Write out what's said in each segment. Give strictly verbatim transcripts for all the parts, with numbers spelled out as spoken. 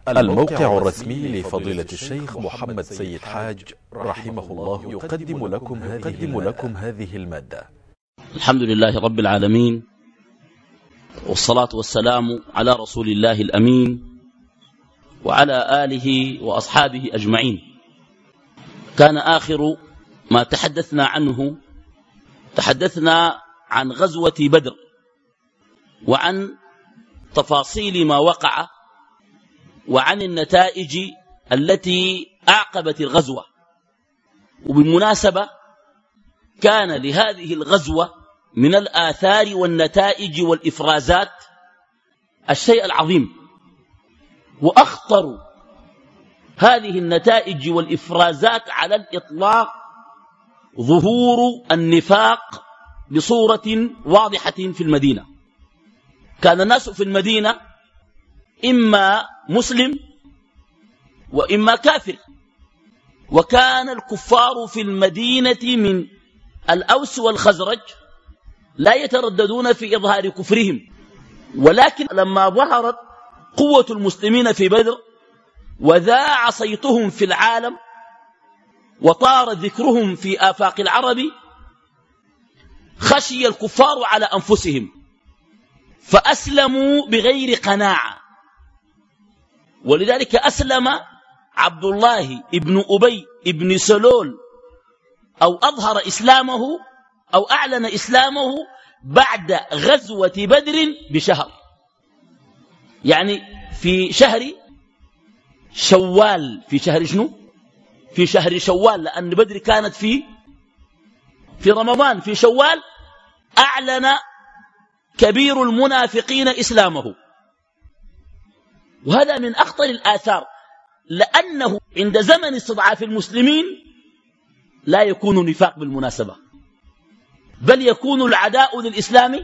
الموقع الرسمي لفضيلة الشيخ محمد سيد حاج رحمه الله يقدم لكم هذه, لكم هذه المادة. الحمد لله رب العالمين، والصلاة والسلام على رسول الله الأمين وعلى آله وأصحابه أجمعين. كان آخر ما تحدثنا عنه تحدثنا عن غزوة بدر وعن تفاصيل ما وقع وعن النتائج التي أعقبت الغزوة. وبالمناسبة كان لهذه الغزوة من الآثار والنتائج والإفرازات الشيء العظيم، وأخطر هذه النتائج والإفرازات على الإطلاق ظهور النفاق بصورة واضحة في المدينة. كان الناس في المدينة إما مسلم وإما كافر، وكان الكفار في المدينة من الأوس والخزرج لا يترددون في إظهار كفرهم، ولكن لما ظهرت قوة المسلمين في بدر وذاع صيتهم في العالم وطار ذكرهم في آفاق العرب خشي الكفار على أنفسهم فأسلموا بغير قناعة. ولذلك أسلم عبد الله ابن أبي ابن سلول، أو أظهر إسلامه أو أعلن إسلامه بعد غزوة بدر بشهر، يعني في شهر شوال. في شهر شنو؟ في شهر شوال، لأن بدر كانت في في رمضان. في شوال أعلن كبير المنافقين إسلامه، وهذا من أخطر الآثار، لأنه عند زمن استضعاف المسلمين لا يكون نفاق بالمناسبة، بل يكون العداء للإسلام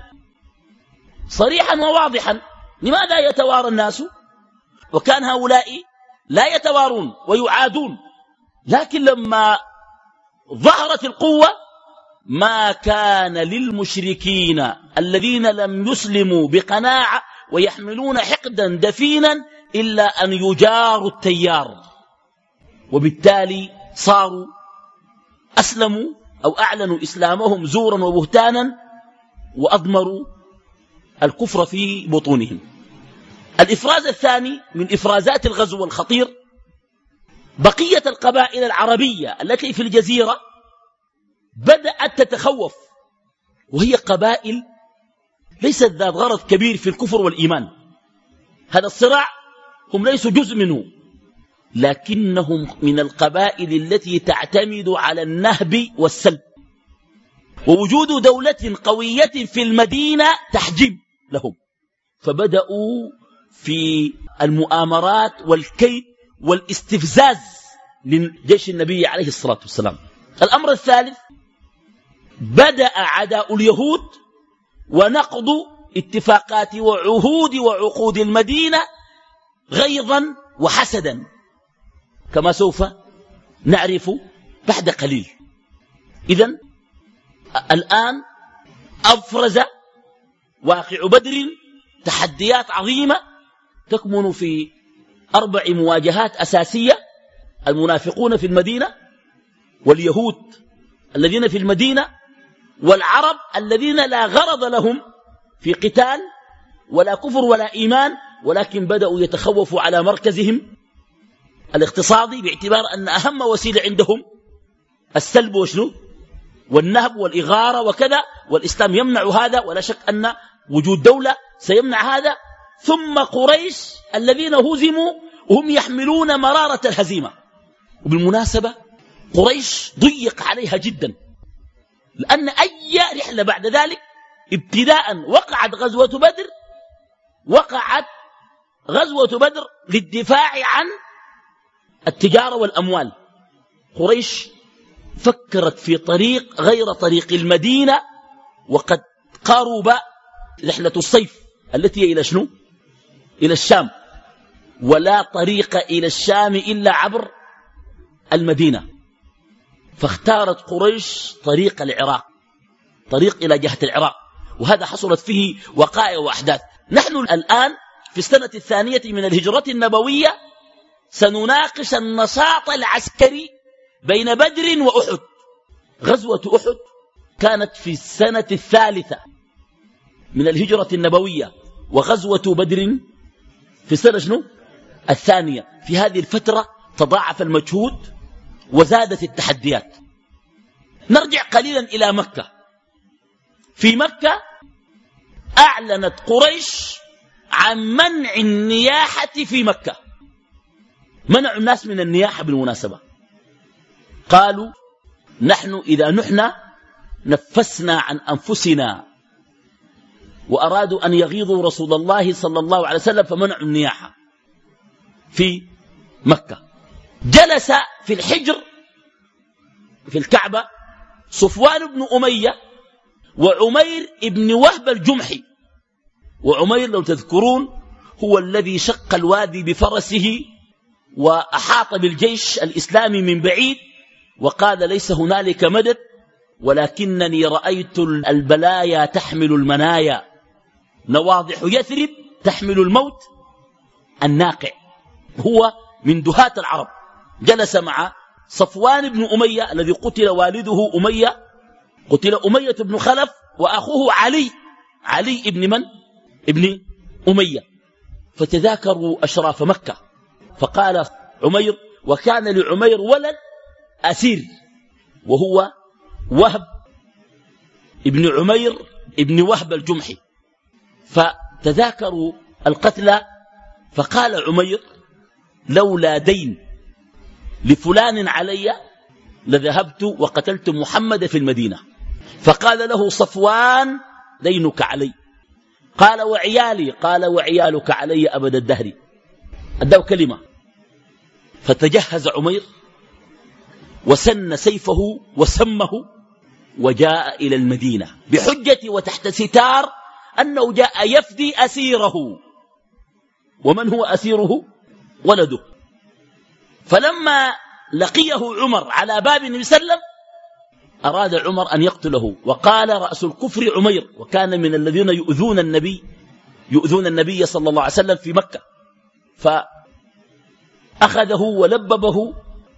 صريحا وواضحا. لماذا يتوارى الناس؟ وكان هؤلاء لا يتوارون ويعادون، لكن لما ظهرت القوة ما كان للمشركين الذين لم يسلموا بقناعة ويحملون حقدا دفينا إلا أن يجاروا التيار، وبالتالي صاروا أسلموا أو أعلنوا إسلامهم زورا وبهتانا وأضمروا الكفر في بطونهم. الإفراز الثاني من إفرازات الغزو الخطير بقية القبائل العربية التي في الجزيرة بدأت تتخوف، وهي قبائل ليست ذات غرض كبير في الكفر والإيمان. هذا الصراع هم ليسوا جزء منه، لكنهم من القبائل التي تعتمد على النهب والسلب، ووجود دولة قوية في المدينة تحجب لهم، فبدأوا في المؤامرات والكيد والاستفزاز لجيش النبي عليه الصلاة والسلام. الأمر الثالث، بدأ عداء اليهود ونقض اتفاقات وعهود وعقود المدينة غيظا وحسدا، كما سوف نعرف بعد قليل. إذن الآن أفرز واقع بدر تحديات عظيمة تكمن في أربع مواجهات أساسية: المنافقون في المدينة، واليهود الذين في المدينة، والعرب الذين لا غرض لهم في قتال ولا كفر ولا إيمان، ولكن بدأوا يتخوفوا على مركزهم الاقتصادي، باعتبار أن أهم وسيلة عندهم السلب وشنو والنهب والإغارة وكذا، والإسلام يمنع هذا، ولا شك أن وجود دولة سيمنع هذا. ثم قريش الذين هزموا وهم يحملون مرارة الهزيمة. وبالمناسبة قريش ضيق عليها جدا، لأن أي رحلة بعد ذلك ابتداء وقعت غزوة بدر وقعت غزوة بدر للدفاع عن التجارة والأموال. قريش فكرت في طريق غير طريق المدينة، وقد قارب رحلة الصيف التي هي إلى شنو؟ إلى الشام، ولا طريق إلى الشام إلا عبر المدينة، فاختارت قريش طريق العراق، طريق إلى جهة العراق، وهذا حصلت فيه وقائع وأحداث. نحن الآن في السنة الثانية من الهجرة النبوية سنناقش النشاط العسكري بين بدر وأحد. غزوة أحد كانت في السنة الثالثة من الهجرة النبوية، وغزوة بدر في السنة شنو؟ الثانية. في هذه الفترة تضاعف المجهود وزادت التحديات. نرجع قليلا إلى مكة. في مكة أعلنت قريش عن منع النياحة في مكة. منعوا الناس من النياحة بالمناسبة. قالوا نحن إذا نحن نفسنا عن أنفسنا، وأرادوا أن يغيظوا رسول الله صلى الله عليه وسلم فمنعوا النياحة في مكة. جلس في الحجر في الكعبة صفوان بن أمية وعمير بن وهب الجمحي. وعمير لو تذكرون هو الذي شق الوادي بفرسه وأحاط بالجيش الإسلامي من بعيد وقال ليس هنالك مدد ولكنني رأيت البلايا تحمل المنايا، نواضح يثرب تحمل الموت الناقع. هو من دهاة العرب. جلس مع صفوان بن أمية الذي قتل والده أمية، قتل أمية بن خلف وأخوه علي، علي ابن من؟ ابن أمية. فتذاكروا أشراف مكة. فقال عمير، وكان لعمير ولد أسير وهو وهب ابن عمير ابن وهب الجمحي. فتذاكروا القتلى. فقال عمير لولا دين لفلان علي لذهبت وقتلت محمد في المدينة. فقال له صفوان دينك علي. قال وعيالي؟ قال وعيالك علي أبد الدهر. أداه كلمة. فتجهز عمير وسن سيفه وسمه وجاء إلى المدينة بحجة وتحت ستار أنه جاء يفدي أسيره. ومن هو أسيره؟ ولده. فلما لقيه عمر على باب النبي صلى الله عليه وسلم أراد عمر أن يقتله، وقال رأس الكفر عمير، وكان من الذين يؤذون النبي يؤذون النبي صلى الله عليه وسلم في مكة. فأخذه ولببه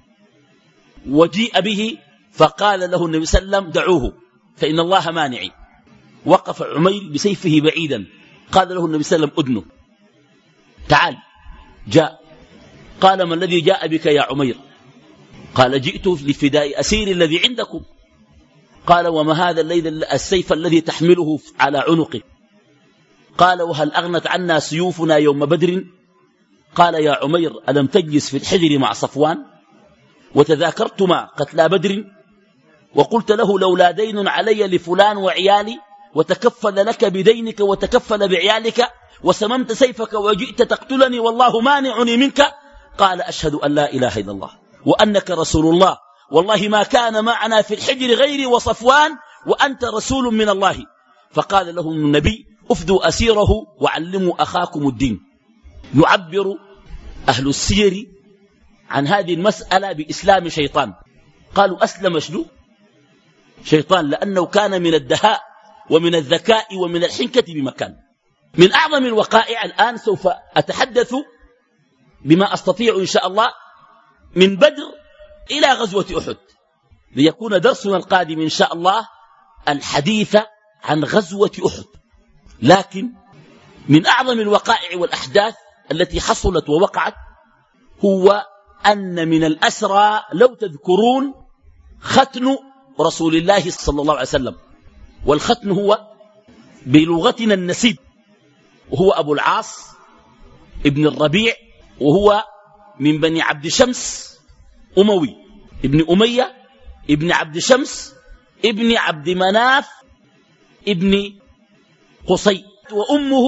وجيء به، فقال له النبي صلى الله عليه وسلم دعوه فإن الله مانعي. وقف عمير بسيفه بعيدا. قال له النبي صلى الله عليه وسلم أدنه، تعال. جاء. قال ما الذي جاء بك يا عمير؟ قال جئت لفداء أسير الذي عندكم. قال وما هذا السيف الذي تحمله على عنقه؟ قال وهل أغنت عنا سيوفنا يوم بدر؟ قال يا عمير ألم تجلس في الحجر مع صفوان وتذاكرتما قتلى بدر وقلت له لولا دين علي لفلان وعيالي، وتكفل لك بدينك وتكفل بعيالك، وسممت سيفك وجئت تقتلني والله مانعني منك؟ قال أشهد أن لا إله إلا الله وأنك رسول الله، والله ما كان معنا في الحجر غيري وصفوان وأنت رسول من الله. فقال لهم النبي أفدوا أسيره وعلموا أخاكم الدين. يعبر أهل السير عن هذه المسألة بإسلام شيطان. قالوا أسلم شنو؟ شيطان، لأنه كان من الدهاء ومن الذكاء ومن الحنكة بمكان. من أعظم الوقائع الآن سوف أتحدث بما أستطيع إن شاء الله من بدر إلى غزوة أحد، ليكون درسنا القادم إن شاء الله الحديث عن غزوة أحد. لكن من أعظم الوقائع والأحداث التي حصلت ووقعت هو أن من الأسرى لو تذكرون ختن رسول الله صلى الله عليه وسلم. والختن هو بلغتنا النسيب، وهو أبو العاص ابن الربيع، وهو من بني عبد شمس أموي، ابن أمية ابن عبد شمس ابن عبد مناف ابن قصي، وأمه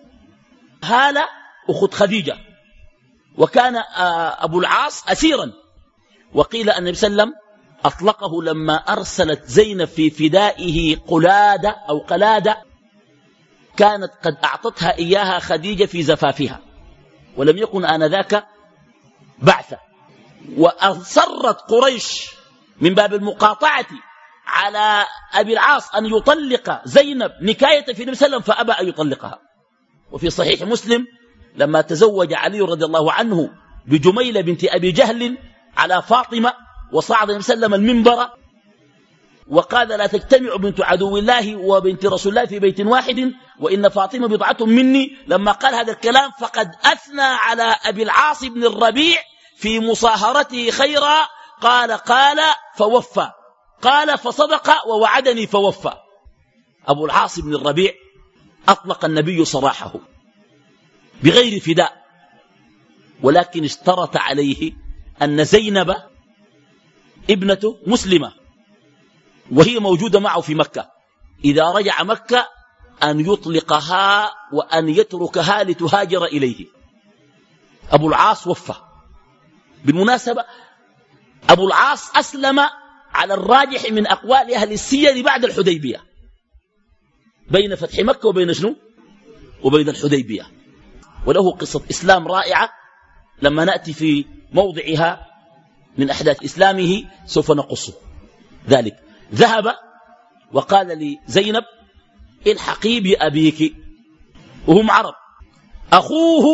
هالة أخت خديجة. وكان أبو العاص أسيرا، وقيل أن النبي صلى الله عليه وسلم أطلقه لما أرسلت زينب في فدائه قلادة أو قلادة كانت قد أعطتها إياها خديجة في زفافها، ولم يكن آنذاك بعثة. وأصرت قريش من باب المقاطعة على أبي العاص أن يطلق زينب نكاية في النبي صلى الله عليه وسلم، فأبى أن يطلقها. وفي صحيح مسلم لما تزوج علي رضي الله عنه بجميلة بنت أبي جهل على فاطمة، وصعد النبي صلى الله عليه وسلم المنبر وقال لا تجتمع بنت عدو الله وبنت رسول الله في بيت واحد وإن فاطمة بضعة مني. لما قال هذا الكلام فقد أثنى على أبي العاص بن الربيع في مصاهرته خيرا. قال قال فوفى، قال فصدق ووعدني فوفى. أبو العاص بن الربيع أطلق النبي سراحه بغير فداء، ولكن اشترط عليه أن زينب ابنته مسلمة وهي موجودة معه في مكة، إذا رجع مكة أن يطلقها وأن يتركها لتهاجر إليه. أبو العاص وفى. بالمناسبة أبو العاص أسلم على الراجح من أقوال أهل السير بعد الحديبية، بين فتح مكة وبين شنو وبين الحديبية، وله قصة إسلام رائعة لما نأتي في موضعها من أحداث إسلامه سوف نقصه ذلك. ذهب وقال لزينب الحقي بأبيك، وهم عرب. أخوه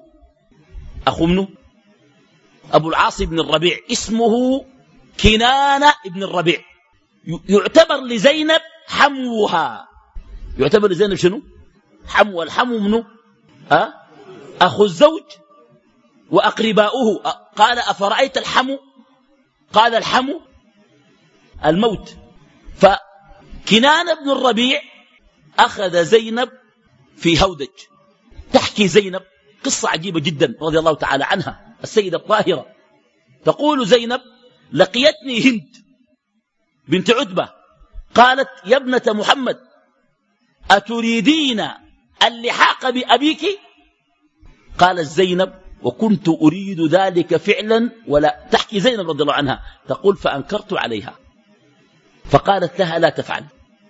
أخو منه أبو العاص بن الربيع اسمه كنانة ابن الربيع، يعتبر لزينب حموها. يعتبر لزينب شنو حمو؟ الحمو منه أه؟ أخو الزوج وأقرباؤه. قال أفرأيت الحمو؟ قال الحمو الموت. فكنان بن الربيع أخذ زينب في هودج. تحكي زينب قصة عجيبة جدا رضي الله تعالى عنها، السيدة الطاهرة تقول زينب لقيتني هند بنت عتبة قالت يا ابنة محمد أتريدين اللحاق بأبيك؟ قالت زينب وكنت أريد ذلك فعلا. ولا تحكي زينب رضي الله عنها تقول فأنكرت عليها فقالت لها لا تفعل،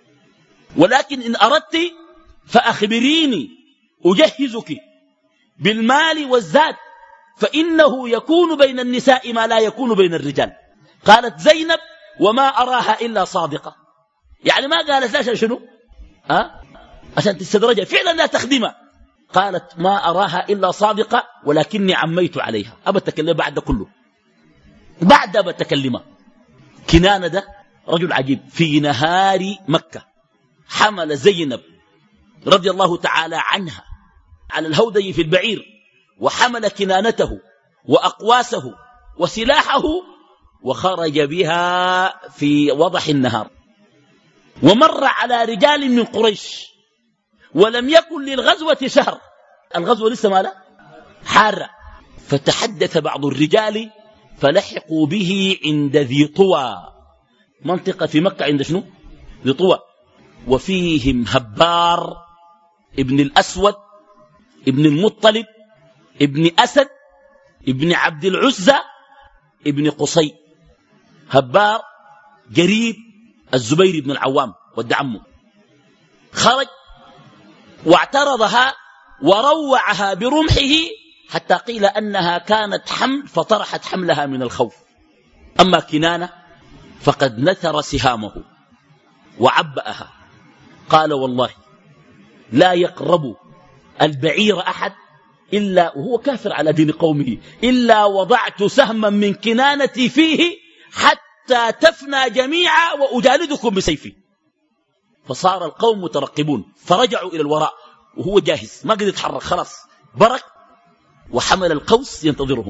ولكن إن أردت فأخبريني أجهزك بالمال والزاد، فإنه يكون بين النساء ما لا يكون بين الرجال. قالت زينب وما أراها إلا صادقة. يعني ما قالت لا شنو أه؟ عشان تستدرجها، فعلا لا تخدمها. قالت ما أراها إلا صادقة ولكني عميت عليها. أبا تكلم بعد ده كله، بعد أبا تكلمها. كنانة ده رجل عجيب. في نهار مكة حمل زينب رضي الله تعالى عنها على الهودي في البعير، وحمل كنانته وأقواسه وسلاحه وخرج بها في وضح النهار، ومر على رجال من قريش، ولم يكن للغزوة شهر، الغزوة لسه ما لا حارة. فتحدث بعض الرجال فلحقوا به عند ذي طوى، منطقة في مكة عند شنو ذي طوى، وفيهم هبار ابن الأسود ابن المطلب ابن أسد ابن عبد العزة ابن قصي. هبار قريب الزبير بن العوام ود عمه. خرج واعترضها وروعها برمحه حتى قيل أنها كانت حمل فطرحت حملها من الخوف. أما كنانة فقد نثر سهامه وعبأها. قال والله لا يقرب البعير أحد إلا وهو كافر على دين قومه إلا وضعت سهما من كنانتي فيه حتى تفنى جميعا وأجالدكم بسيفي. فصار القوم مترقبون فرجعوا إلى الوراء وهو جاهز ما قدر يتحرك، خلاص برك، وحمل القوس ينتظرهم.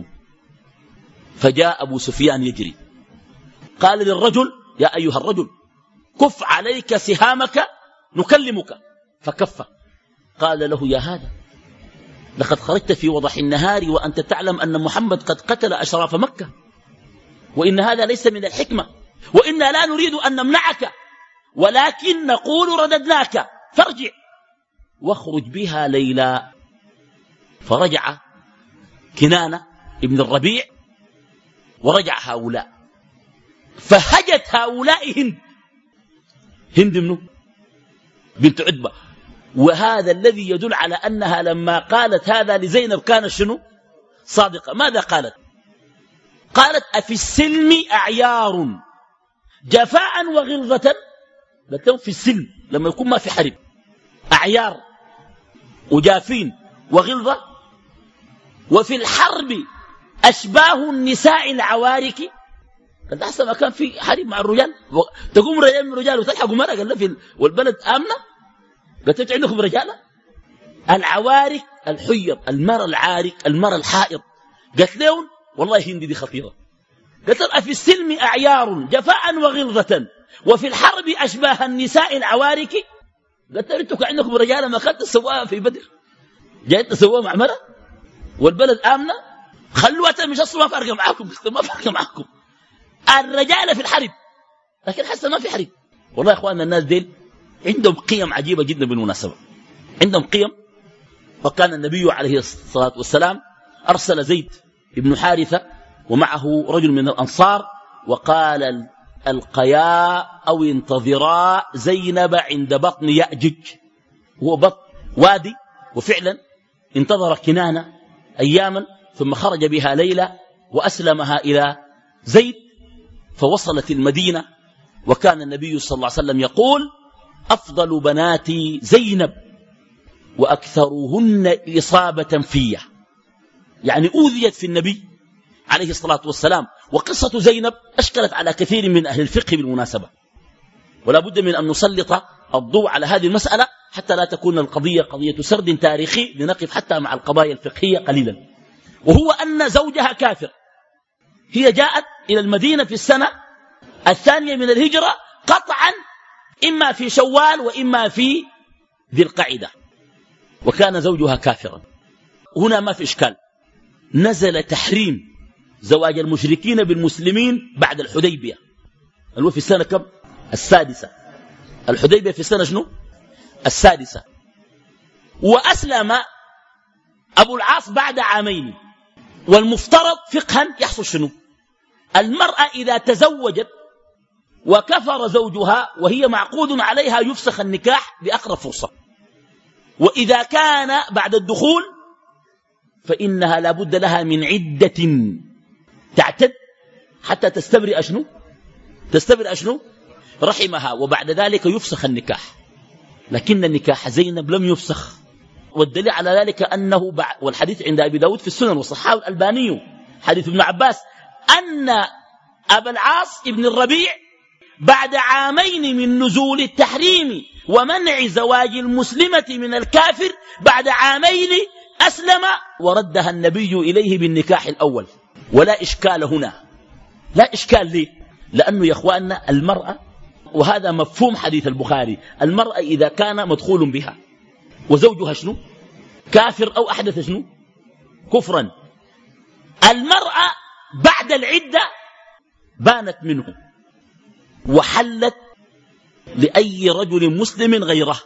فجاء أبو سفيان يجري، قال للرجل يا أيها الرجل كف عليك سهامك نكلمك، فكف. قال له يا هذا لقد خرجت في وضح النهار وأنت تعلم أن محمد قد قتل أشراف مكة، وإن هذا ليس من الحكمة، وإنا لا نريد أن نمنعك ولكن نقول رددناك، فارجع واخرج بها ليلا. فرجع كنانة ابن الربيع ورجع هؤلاء، فهجت هؤلاء هند هند منه بنت عتبة. وهذا الذي يدل على أنها لما قالت هذا لزينب كانت شنو صادقة. ماذا قالت؟ قالت أفي السلم أعيار جفاء وغلظة. لكن في السلم لما يكون ما في حرب أعيار وجافين وغلظة، وفي الحرب أشباه النساء العوارك. قال أحسن ما كان في حريم مع الرجال، تقوم رجال من الرجال وتلحقوا مرة، قال له في والبلد آمنة، قلت عندكم رجالة. العوارك الحير، المرأة العارك، المرأة الحائض. قالت لهم والله هندي دي خطيرة. قالت لهم أفي السلم أعيار جفاء وغلظة وفي الحرب أشباه النساء العوارك. قالت لهم انتوا عندكم رجالة ما كانت تسووها في بدر، جاي تسووها مع مرأة والبلد آمنة، خلوها مش أصلا ما فارقة معاكم، ما فارقة معاكم. الرجال في الحرب، لكن حسن ما في حرب. والله يا اخواننا الناس ديل عندهم قيم عجيبة جدا بالمناسبة، عندهم قيم. فكان النبي عليه الصلاة والسلام أرسل زيد بن حارثة ومعه رجل من الأنصار، وقال القيا أو انتظرا زينب عند بطن يأجج، هو بطن وادي. وفعلا انتظر كنانة أياما ثم خرج بها ليلة وأسلمها إلى زيد، فوصلت المدينة. وكان النبي صلى الله عليه وسلم يقول أفضل بناتي زينب وأكثرهن إصابة فيا، يعني أوذيت في النبي عليه الصلاة والسلام. وقصة زينب أشكلت على كثير من أهل الفقه بالمناسبة، ولا بد من أن نسلط الضوء على هذه المسألة حتى لا تكون القضية قضية سرد تاريخي، لنقف حتى مع القضايا الفقهية قليلا. وهو أن زوجها كافر. هي جاءت إلى المدينة في السنة الثانية من الهجرة قطعا، إما في شوال وإما في ذي القعدة، وكان زوجها كافرا. هنا ما في إشكال، نزل تحريم زواج المشركين بالمسلمين بعد الحديبية، اللي هو في السنة كم؟ السادسة. الحديبية في السنة شنو؟ السادسة. وأسلم أبو العاص بعد عامين. والمفترض فقها يحصل شنو؟ المرأة إذا تزوجت وكفر زوجها وهي معقود عليها يفسخ النكاح بأقرب فرصة. وإذا كان بعد الدخول فإنها لا بد لها من عدة تعتد حتى تستبرئ شنو؟ تستبرئ شنو؟ رحمها، وبعد ذلك يفسخ النكاح. لكن النكاح زينب لم يفسخ، والدليل على ذلك أنه بعد، والحديث عند أبي داود في السنن وصححه الألباني، حديث ابن عباس أن أبا العاص ابن الربيع بعد عامين من نزول التحريم ومنع زواج المسلمة من الكافر بعد عامين أسلم وردها النبي إليه بالنكاح الأول. ولا إشكال هنا، لا إشكال ليه؟ لأنه يا أخواننا المرأة، وهذا مفهوم حديث البخاري، المرأة إذا كان مدخول بها وزوجها شنو؟ كافر أو أحدث شنو؟ كفرا، المرأة بعد العدة بانت منه وحلت لأي رجل مسلم غيره.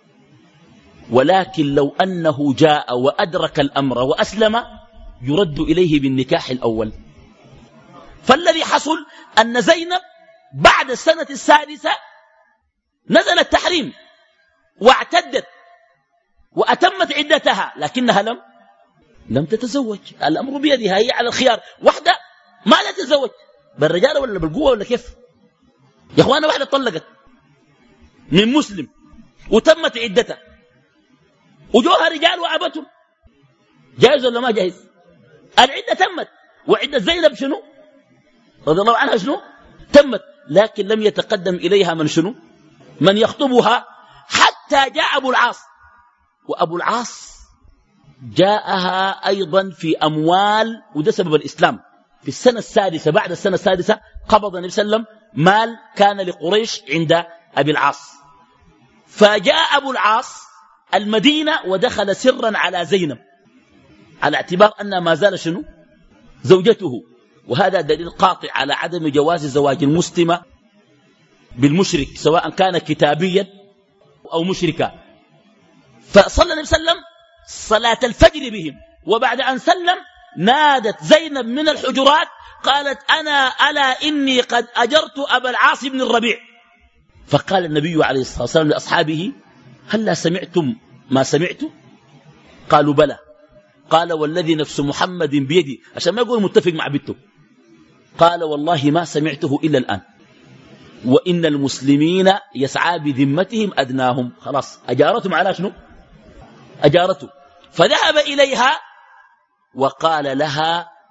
ولكن لو أنه جاء وأدرك الأمر وأسلم يرد إليه بالنكاح الأول. فالذي حصل أن زينب بعد السنة السادسة نزل التحريم واعتدت وأتمت عدتها، لكنها لم لم تتزوج. الأمر بيدها، هي على الخيار. واحدة ما لا تتزوج بالرجال ولا بالقوة ولا كيف يا أخوانا؟ واحدة طلقت من مسلم وتمت عدتها وجوها رجال وأبتهم، جائز ولا ما جائز؟ العدة تمت، وعدة زينب شنو رضي الله عنها شنو تمت، لكن لم يتقدم إليها من شنو؟ من يخطبها، حتى جاء أبو العاص. وأبو العاص جاءها أيضا في أموال، وده سبب الإسلام. في السنة السادسة، بعد السنة السادسة قبض النبي صلى الله عليه وسلم مال كان لقريش عند أبي العاص. فجاء أبو العاص المدينة ودخل سرا على زينب على اعتبار أنها ما زال شنو؟ زوجته. وهذا دليل قاطع على عدم جواز زواج المسلمة بالمشرك، سواء كان كتابيا أو مشركا. فصلى النبي صلى الله عليه وسلم صلاة الفجر بهم، وبعد أن سلم نادت زينب من الحجرات قالت أنا ألا إني قد أجرت أبا العاص بن الربيع. فقال النبي عليه الصلاة والسلام لأصحابه هل سمعتم ما سمعت؟ قالوا بلى. قال والذي نفس محمد بيدي، عشان ما يقول متفق مع بنته، قال والله ما سمعته إلا الآن، وإن المسلمين يسعى بذمتهم أدناهم. خلاص أجارتهم على شنو؟ أجارته. فذهب إليها وقال لها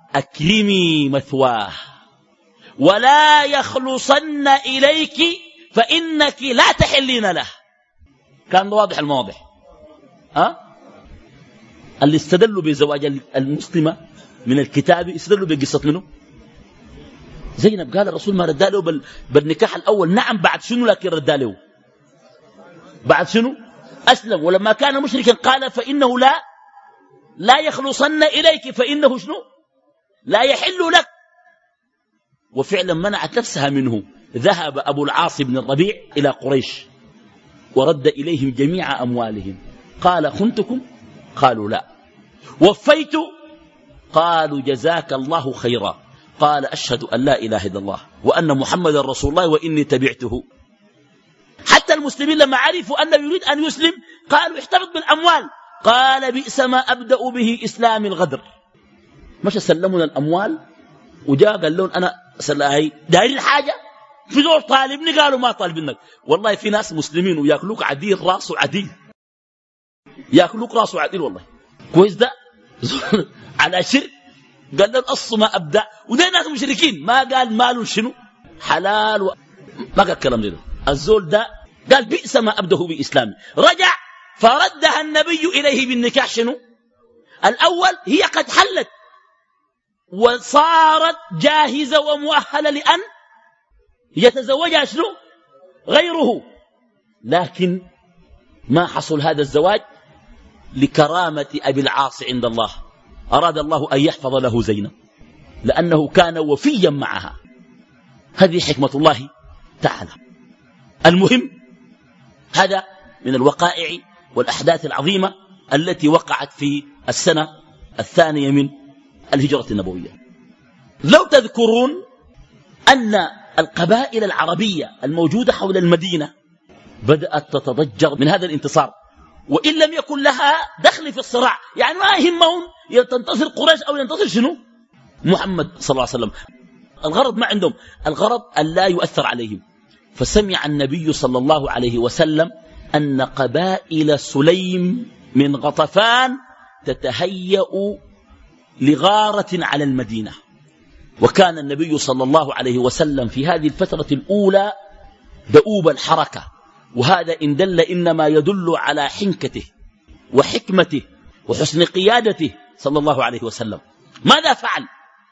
أكرمي مثواه ولا يخلصن إليك فإنك لا تحلين له. كان واضح المواضح. أه؟ اللي استدلوا بزواج المسلمة من الكتاب استدلوا بقصة منه زينب. قال الرسول ما رد له بل بالنكاح الأول. نعم بعد شنو؟ لكن رد له بعد شنو؟ أسلم. ولما كان مشركا قال فإنه لا لا يخلصن إليك فإنه شنو؟ لا يحل لك. وفعلا منعت نفسها منه. ذهب أبو العاص بن الربيع إلى قريش ورد إليهم جميع أموالهم. قال خنتكم؟ قالوا لا. وفيت؟ قالوا جزاك الله خيرا. قال أشهد أن لا إله إلا الله وأن محمد رسول الله وإني تبعته. حتى المسلمين لما عرفوا أنه يريد أن يسلم قالوا احتفظ بالأموال. قال بئس ما أبدأ به إسلام الغدر. مش سلمنا الأموال وجاء قال لهم أنا سلاهي دايرين الحاجة في دور طالبني. قالوا ما طالبينك. والله في ناس مسلمين ويأكلوك عديل راسه عديل يأكلوك راسه عديل والله كويس ده على شرك. قال لهم أص ما أبدأ. وده ناس مشركين ما قال ماله شنو حلال و... ما قال كلام زي ده. الزول ده قال بئس ما أبدأه بإسلامي. رجع فردها النبي إليه بالنكاح. شنو الأول؟ هي قد حلت وصارت جاهزة ومؤهلة لأن يتزوجها شنو غيره. لكن ما حصل هذا الزواج لكرامة أبي العاص عند الله. أراد الله أن يحفظ له زينب لأنه كان وفيا معها. هذه حكمة الله تعالى. المهم هذا من الوقائع والأحداث العظيمة التي وقعت في السنة الثانية من الهجرة النبوية. لو تذكرون أن القبائل العربية الموجودة حول المدينة بدأت تتضجر من هذا الانتصار وإن لم يكن لها دخل في الصراع. يعني ما يهمهم تنتصر قريش أو ينتصر شنو محمد صلى الله عليه وسلم. الغرض ما عندهم. الغرض أن لا يؤثر عليهم. فسمع النبي صلى الله عليه وسلم أن قبائل سليم من غطفان تتهيأ لغارة على المدينة. وكان النبي صلى الله عليه وسلم في هذه الفترة الأولى دؤوب الحركة. وهذا إن دل إنما يدل على حنكته وحكمته وحسن قيادته صلى الله عليه وسلم. ماذا فعل؟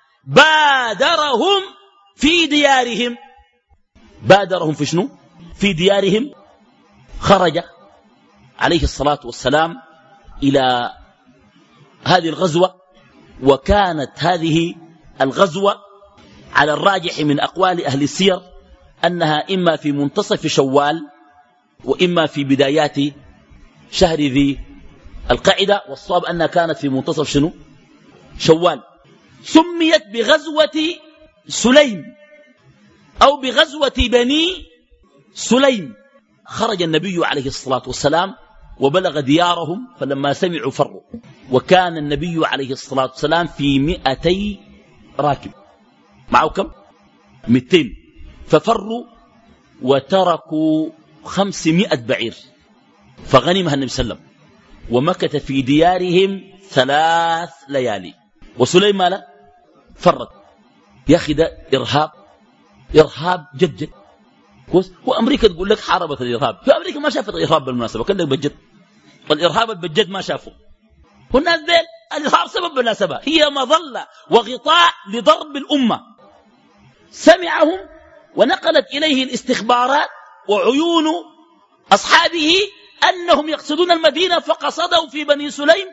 بادرهم في ديارهم. بادرهم في شنو؟ في ديارهم. خرج عليه الصلاة والسلام إلى هذه الغزوة. وكانت هذه الغزوة على الراجح من أقوال أهل السير أنها إما في منتصف شوال وإما في بدايات شهر ذي القعدة. والصواب أنها كانت في منتصف شنو شوال. سميت بغزوة سليم أو بغزوة بني سليم. خرج النبي عليه الصلاة والسلام وبلغ ديارهم فلما سمعوا فروا. وكان النبي عليه الصلاة والسلام في مئتي راكب معه كم؟ مئتين. ففروا وتركوا خمسمائة بعير. فغنمها النبي صلى الله عليه وسلم ومكث في ديارهم ثلاث ليالي. وسليم لا فرت. يا أخي ده إرهاب إرهاب جد جد. وأمريكا تقول لك حاربت الإرهاب. في أمريكا ما شافت الإرهاب بالمناسبة. كان لك بجد. والإرهاب البجد ما شافوا. والناس ذيل الإرهاب سبب بالمناسبة هي مظلة وغطاء لضرب الأمة. سمعهم ونقلت إليه الاستخبارات وعيون أصحابه أنهم يقصدون المدينة فقصدوا في بني سليم.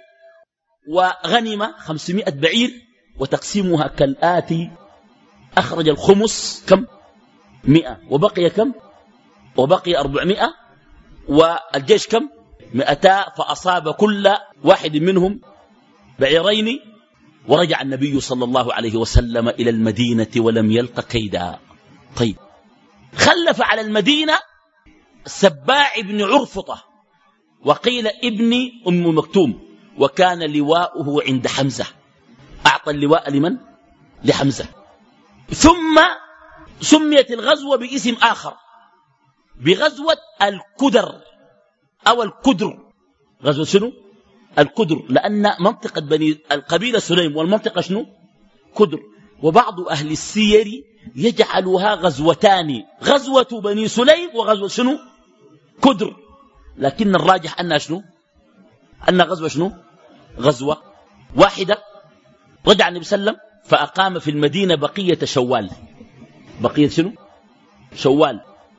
وغنم خمسمائة بعير وتقسيمها كالآتي. أخرج الخمس كم؟ مئة. وبقي كم؟ وبقي أربعمائة. والجيش كم؟ مئتا. فأصاب كل واحد منهم بعيرين. ورجع النبي صلى الله عليه وسلم إلى المدينة ولم يلق كيدا. طيب خلف على المدينة سباع بن عرفطة وقيل ابن أم مكتوم. وكان لواؤه عند حمزة. أعطى اللواء لمن؟ لحمزة. ثم سميت الغزوة باسم آخر بغزوة الكدر أو الكدر. غزوة شنو؟ الكدر. لأن منطقة بني القبيلة سليم والمنطقة شنو؟ كدر. وبعض أهل السير يجعلها غزوتان، غزوة بني سليم وغزوة شنو؟ كدر. لكن الراجح أنها شنو؟ أن غزوة شنو؟ غزوة واحدة. رجع النبي صلى الله عليه وسلم فأقام في المدينة بقية شوال. بقية شنو؟ شوال.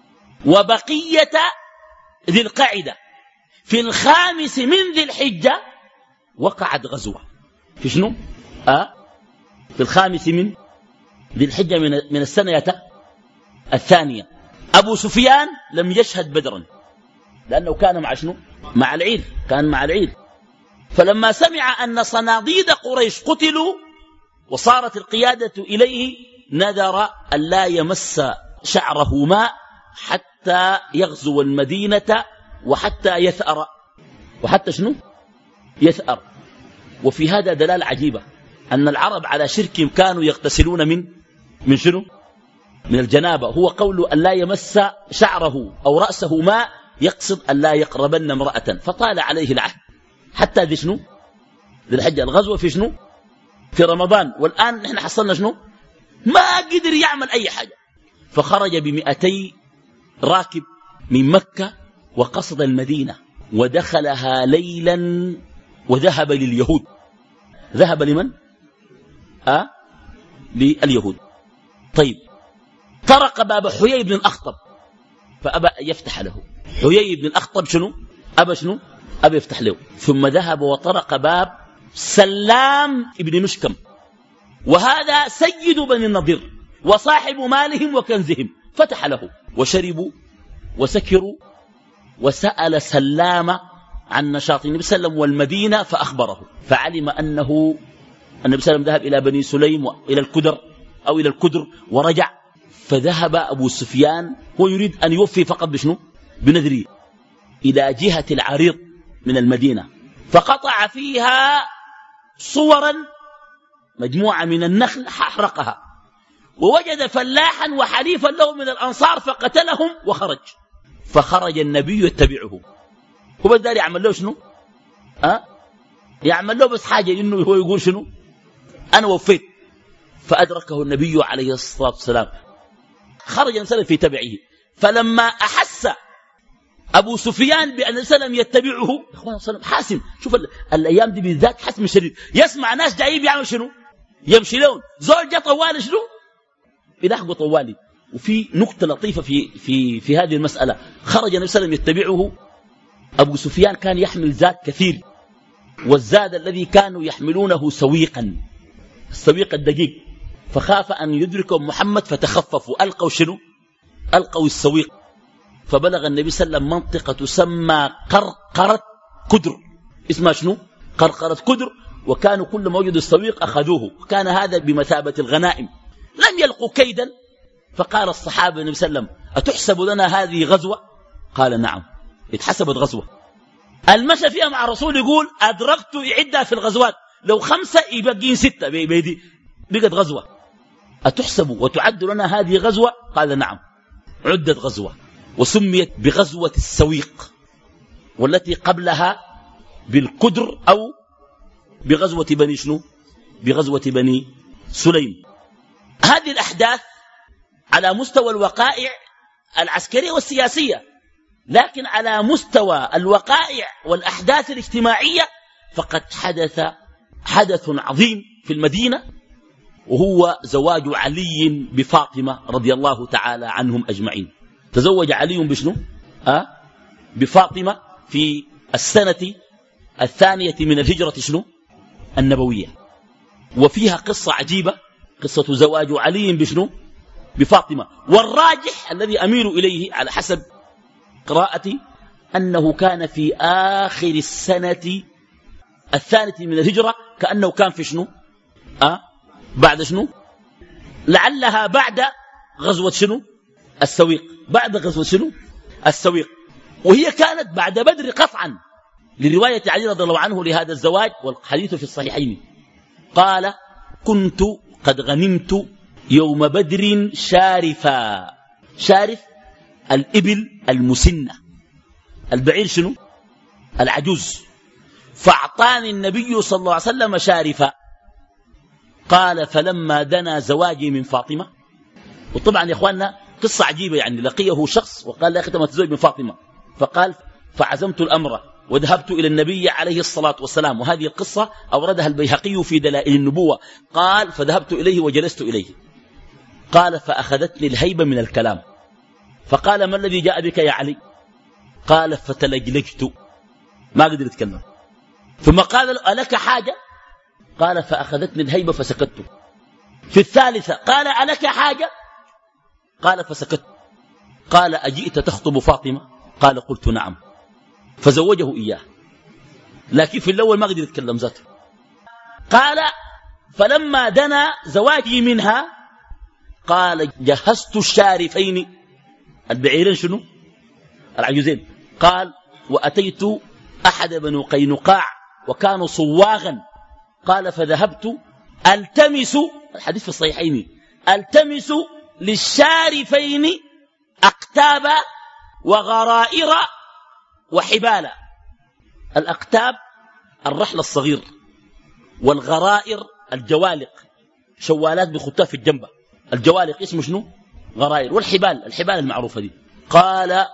وبقية ذي القعدة. في الخامس من ذي الحجة وقعت غزوة. في شنو؟ آه؟ في الخامس من ذي الحجة من, من السنة الثانية. أبو سفيان لم يشهد بدرا لأنه كان مع شنو؟ مع العير، كان مع العير. فلما سمع أن صناديد قريش قتلوا وصارت القيادة إليه نذر أن لا يمس شعره ماء حتى يغزو المدينة وحتى يثأر. وحتى شنو؟ يثأر. وفي هذا دلال عجيبة أن العرب على شركهم كانوا يغتسلون من من شنو؟ من الجنابة. هو قول أن لا يمس شعره أو رأسه ماء يقصد أن لا يقربن امرأة، فطال عليه العهد حتى ذي شنو؟ ذي الحجة. الغزوة في شنو؟ في رمضان. والآن نحن حصلنا شنو؟ ما قدر يعمل أي حاجة. فخرج بمئتي راكب من مكة وقصد المدينة ودخلها ليلا وذهب لليهود. ذهب لمن؟ أه؟ لليهود. طيب، طرق باب حيي بن الأخطب فأبى يفتح له. حيي بن الأخطب شنو؟ أبى شنو؟ أبى يفتح له. ثم ذهب وطرق باب سلام ابن مشكم، وهذا سيد بني النضير وصاحب مالهم وكنزهم، فتح له وشربوا وسكروا. وسأل سلام عن نشاط النبي صلى الله عليه وسلم والمدينة فأخبره، فعلم أنه النبي صلى الله عليه وسلم ذهب إلى بني سليم وإلى الكدر أو إلى الكدر ورجع. فذهب أبو سفيان هو يريد أن يوفي فقط بشنو؟ بنذره إلى جهة العريض من المدينة، فقطع فيها صورا مجموعة من النخل حرقها، ووجد فلاحا وحليفا له من الأنصار فقتلهم وخرج. فخرج النبي يتبعه. هو بس دار يعمل له شنو؟ أه؟ يعمل له بس حاجة إنه هو يقول شنو؟ أنا وفيت. فأدركه النبي عليه الصلاة والسلام. خرج النبي في تبعه. فلما أحس أبو سفيان بأن النبي يتبعه، إخوان صلى الله عليه وسلم حاسم. شوف الأيام دي بالذات حسم شديد، يسمع ناس جايين بيعمل شنو؟ يمشي لون زول جاء طوالي شنو؟ يلاحقوا طوالي. وفي نقطة لطيفة في في في هذه المسألة. خرج النبي صلى الله عليه وسلم يتبعه. أبو سفيان كان يحمل زاد كثير، والزاد الذي كانوا يحملونه سويقا، السويق الدقيق. فخاف أن يدركهم محمد فتخففوا، ألقوا شنو؟ ألقوا السويق. فبلغ النبي صلى الله عليه وسلم منطقة تسمى قرقرة كدر. اسمها شنو؟ قرقرة كدر. وكانوا كل ما وجدوا السويق أخذوه، كان هذا بمثابة الغنائم. لم يلقوا كيدا. فقال الصحابة النبي صلى الله عليه وسلم أتحسب لنا هذه غزوة؟ قال نعم، اتحسبت غزوة. المشى فيها مع الرسول يقول أدركت إعدها في الغزوات، لو خمسة يبقين ستة بيدي، بقت غزوة. أتحسب وتعد لنا هذه غزوة؟ قال نعم، عدت غزوة، وسميت بغزوة السويق، والتي قبلها بالكدر أو بغزوة بني شنو؟ بغزوة بني سليم. هذه الأحداث على مستوى الوقائع العسكرية والسياسية، لكن على مستوى الوقائع والأحداث الاجتماعية فقد حدث حدث عظيم في المدينة، وهو زواج علي بفاطمة رضي الله تعالى عنهم أجمعين. تزوج علي بشنو؟ أه؟ بفاطمة في السنة الثانية من الهجرة شنو؟ النبوية. وفيها قصة عجيبة، قصة زواج علي بشنو؟ بفاطمة. والراجح الذي أميل إليه على حسب قراءتي أنه كان في آخر السنة الثانية من الهجرة، كأنه كان في شنو؟ أه؟ بعد شنو؟ لعلها بعد غزوة شنو؟ السويق. بعد غزوة شنو؟ السويق. وهي كانت بعد بدر قطعا، لرواية علي رضي الله عنه لهذا الزواج، والحديث في الصحيحين. قال كنت قد غنمت يوم بدر شارفا. شارف الإبل المسنة، البعير شنو؟ العجوز. فأعطاني النبي صلى الله عليه وسلم شارفا. قال فلما دنا زواجي من فاطمة. وطبعا يا إخواننا قصة عجيبة، يعني لقيه شخص وقال لا أخي ما تزوج من فاطمة، فقال فعزمت الأمر وذهبت إلى النبي عليه الصلاة والسلام. وهذه القصة أوردها البيهقي في دلائل النبوة. قال فذهبت إليه وجلست إليه. قال فأخذتني الهيبة من الكلام، فقال ما الذي جاء بك يا علي؟ قال فتلجلجت، ما قدر يتكلم. ثم قال ألك حاجة؟ قال فأخذتني الهيبة فسكت. في الثالثة قال ألك حاجة؟ قال فسكت. قال أجئت تخطب فاطمة؟ قال قلت نعم. فزوجه إياه، لكن في الأول ما قدر يتكلم ذاته. قال فلما دنا زواجي منها قال جهزت الشارفين، البعيرين شنو؟ العجوزين. قال وأتيت أحد بنو قينقاع وكانوا صواغا. قال فذهبت ألتمس، الحديث في الصحيحين، ألتمس للشارفين أقتابا وغرائر وحبالا. الأقتاب الرحل الصغير، والغرائر الجوالق، شوالات بخطاف الجنبة. الجوالق اسمه شنو؟ غرائر. والحبال الحبال المعروفة دي. قال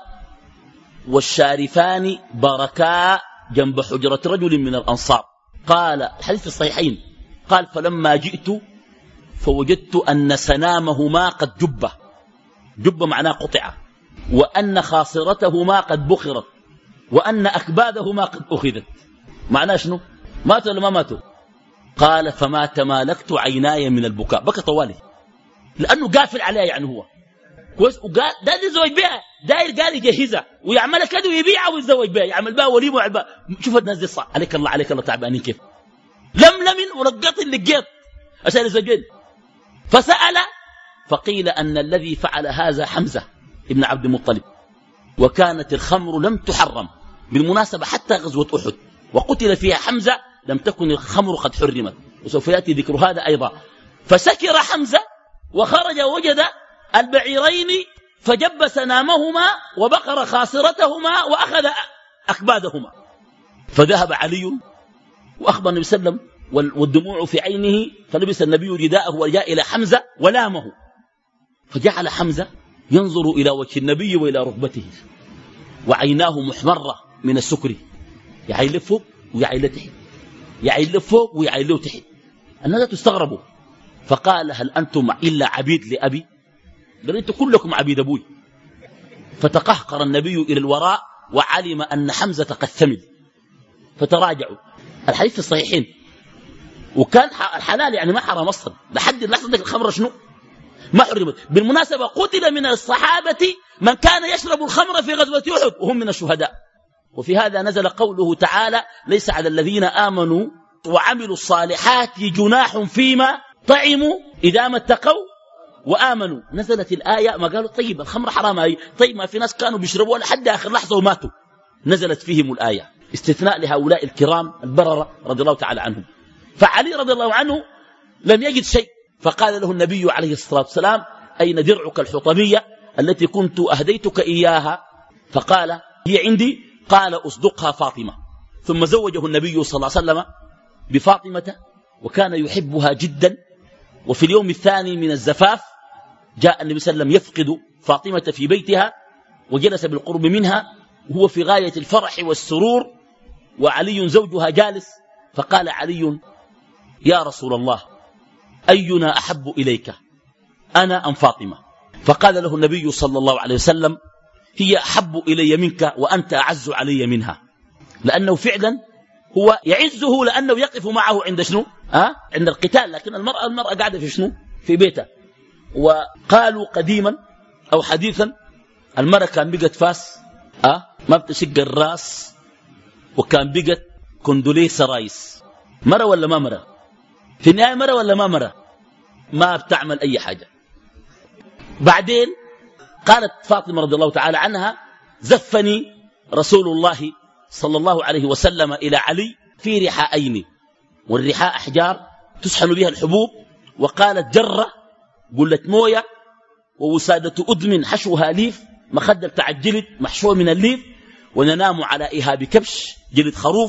والشارفان بركاء جنب حجرة رجل من الأنصار. قال الحديث في الصحيحين قال فلما جئت فوجدت أن سنامهما قد جبة، جبة معناه قطعة، وأن خاصرتهما قد بخرت، وأن أكبادهما قد أخذت. معناه شنو؟ ماتوا ولا ما ماتوا؟ قال فما تمالكت عيناي من البكاء، بكى طوالي لأنه قافل عليها. يعني هو كويس وقال ده يتزوج بها، داير قال يجهزها ويعملها كده ويبيعها ويتزوج بها، يعمل بها وليمه ويعمل بها. شوف الناس دي صح عليك الله، عليك الله تعبانين كيف. لملم ورقط اللقيط عشان يزوجين. فسأل فقيل أن الذي فعل هذا حمزة ابن عبد المطلب، وكانت الخمر لم تحرم بالمناسبة حتى غزوة أحد، وقتل فيها حمزة لم تكن الخمر قد حرمت، وسوف يأتي ذكر هذا أيضا. فسكر حمزة وخرج وجد البعيرين فجب سنامهما وبقر خاصرتهما وأخذ أكبادهما. فذهب علي وأخبر النبي صلى الله عليه وسلم والدموع في عينه، فلبس النبي رداءه وجاء إلى حمزة ولامه، فجعل حمزة ينظر إلى وجه النبي وإلى ركبته وعيناه محمرة من السكر، يعيل فوق ويعيل تحت، يعيل فوق ويعيل تحت. الناس تستغربوا. فقال هل أنتم إلا عبيد لأبي؟ قال أنتم كلكم عبيد أبوي. فتقهقر النبي إلى الوراء وعلم أن حمزة قد ثمل، فتراجعوا. الحديث في الصحيحين. وكان الحلال يعني ما حرم أصلا لحد اللحظة ذلك الخمر شنو ما حرمت. بالمناسبة قتل من الصحابة من كان يشرب الخمر في غزوة أحد وهم من الشهداء. وفي هذا نزل قوله تعالى ليس على الذين آمنوا وعملوا الصالحات جناح فيما طعموا إذا ما اتقوا وآمنوا. نزلت الآية ما قالوا طيب الخمر حرام هاي، طيب ما في ناس كانوا بيشربوها لحد آخر لحظة وماتوا، نزلت فيهم الآية استثناء لهؤلاء الكرام البررة رضي الله تعالى عنهم. فعلي رضي الله عنه لم يجد شيء، فقال له النبي عليه الصلاة والسلام أين درعك الحطمية التي كنت أهديتك إياها؟ فقال هي عندي. قال أصدقها فاطمة. ثم زوجه النبي صلى الله عليه وسلم بفاطمة وكان يحبها جدا. وفي اليوم الثاني من الزفاف جاء النبي صلى الله عليه وسلم يفقد فاطمة في بيتها، وجلس بالقرب منها وهو في غاية الفرح والسرور، وعلي زوجها جالس. فقال علي يا رسول الله أينا أحب إليك أنا أم فاطمة؟ فقال له النبي صلى الله عليه وسلم هي أحب إلي منك وأنت أعز علي منها. لأنه فعلا هو يعزه لأنه يقف معه عند شنو أه؟ عند القتال. لكن المرأة المرأة قاعدة في شنو في بيتها. وقالوا قديما أو حديثا المرأة كان بقت فاس أه؟ ما بتشق الراس، وكان بقت كندوليسة رايس. مرة ولا ما مرة؟ في النهاية مرة ولا ما مرة؟ ما بتعمل أي حاجة. بعدين قالت فاطمة رضي الله تعالى عنها زفني رسول الله صلى الله عليه وسلم إلى علي في رحاءين، والرحاء أحجار تسحن بها الحبوب. وقالت جرة قلت موية، ووسادة أدم حشوها ليف، مخدر بتاع الجلد محشوه من الليف، وننام على إهاب كبش جلد خروف،